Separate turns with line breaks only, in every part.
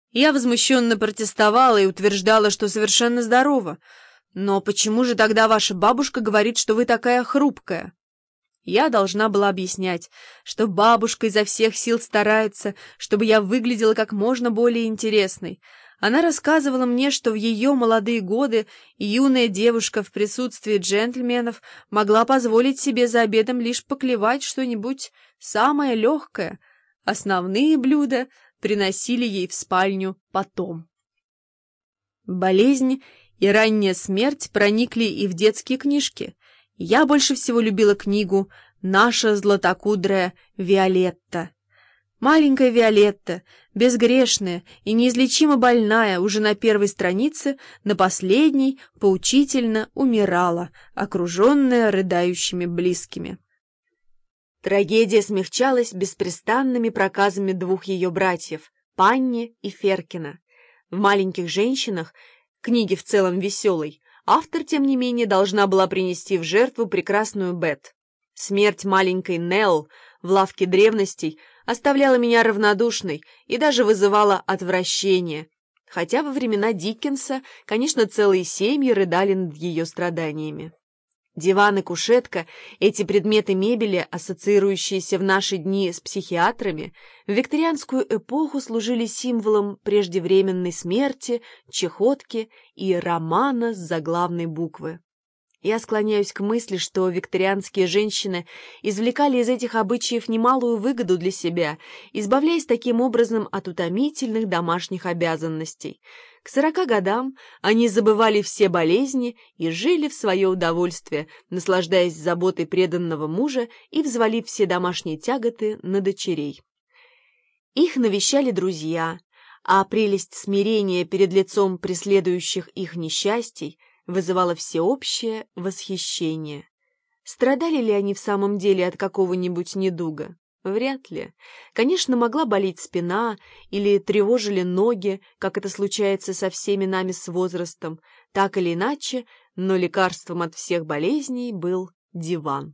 Я возмущенно протестовала и утверждала, что совершенно здорова. Но почему же тогда ваша бабушка говорит, что вы такая хрупкая? Я должна была объяснять, что бабушка изо всех сил старается, чтобы я выглядела как можно более интересной. Она рассказывала мне, что в ее молодые годы юная девушка в присутствии джентльменов могла позволить себе за обедом лишь поклевать что-нибудь самое легкое. Основные блюда приносили ей в спальню потом. Болезнь и ранняя смерть проникли и в детские книжки. Я больше всего любила книгу «Наша златокудрая Виолетта». Маленькая Виолетта, безгрешная и неизлечимо больная, уже на первой странице, на последней, поучительно умирала, окруженная рыдающими близкими. Трагедия смягчалась беспрестанными проказами двух ее братьев, Панни и Феркина. В «Маленьких женщинах», книге в целом веселой, автор, тем не менее, должна была принести в жертву прекрасную Бет. Смерть маленькой Нелл в лавке древностей оставляла меня равнодушной и даже вызывала отвращение, хотя во времена Диккенса, конечно, целые семьи рыдали над ее страданиями. Диван и кушетка, эти предметы мебели, ассоциирующиеся в наши дни с психиатрами, в викторианскую эпоху служили символом преждевременной смерти, чахотки и романа с заглавной буквы. Я склоняюсь к мысли, что викторианские женщины извлекали из этих обычаев немалую выгоду для себя, избавляясь таким образом от утомительных домашних обязанностей. К 40 годам они забывали все болезни и жили в свое удовольствие, наслаждаясь заботой преданного мужа и взвалив все домашние тяготы на дочерей. Их навещали друзья, а прелесть смирения перед лицом преследующих их несчастий вызывало всеобщее восхищение. Страдали ли они в самом деле от какого-нибудь недуга? Вряд ли. Конечно, могла болеть спина или тревожили ноги, как это случается со всеми нами с возрастом. Так или иначе, но лекарством от всех болезней был диван.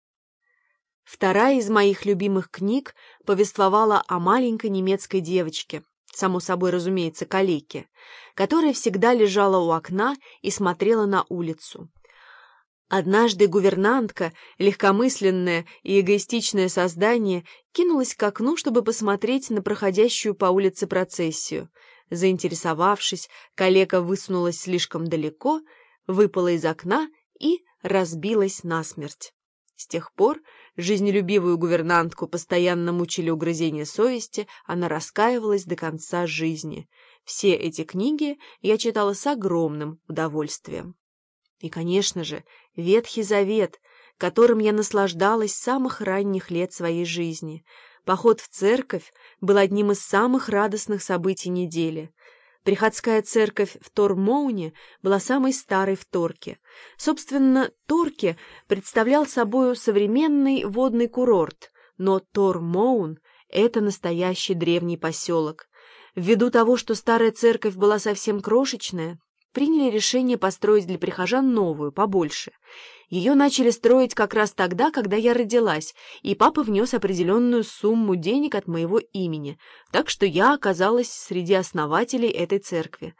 Вторая из моих любимых книг повествовала о маленькой немецкой девочке, само собой разумеется, калеке, которая всегда лежала у окна и смотрела на улицу. Однажды гувернантка, легкомысленное и эгоистичное создание, кинулась к окну, чтобы посмотреть на проходящую по улице процессию. Заинтересовавшись, калека высунулась слишком далеко, выпала из окна и разбилась насмерть. С тех пор жизнелюбивую гувернантку постоянно мучили угрызения совести, она раскаивалась до конца жизни. Все эти книги я читала с огромным удовольствием. И, конечно же, Ветхий Завет, которым я наслаждалась с самых ранних лет своей жизни. Поход в церковь был одним из самых радостных событий недели. Приходская церковь в Тормоуне была самой старой в Торке. Собственно, Торке представлял собою современный водный курорт, но Тормоун — это настоящий древний поселок. Ввиду того, что старая церковь была совсем крошечная, приняли решение построить для прихожан новую, побольше. Ее начали строить как раз тогда, когда я родилась, и папа внес определенную сумму денег от моего имени, так что я оказалась среди основателей этой церкви.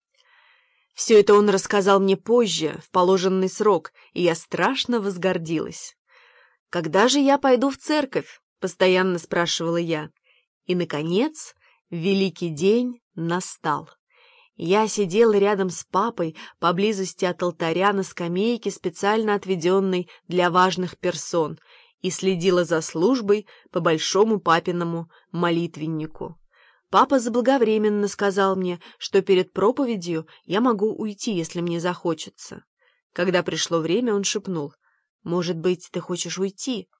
Все это он рассказал мне позже, в положенный срок, и я страшно возгордилась. «Когда же я пойду в церковь?» — постоянно спрашивала я. И, наконец, великий день настал. Я сидела рядом с папой поблизости от алтаря на скамейке, специально отведенной для важных персон, и следила за службой по большому папиному молитвеннику. Папа заблаговременно сказал мне, что перед проповедью я могу уйти, если мне захочется. Когда пришло время, он шепнул: «Может быть, ты хочешь уйти?»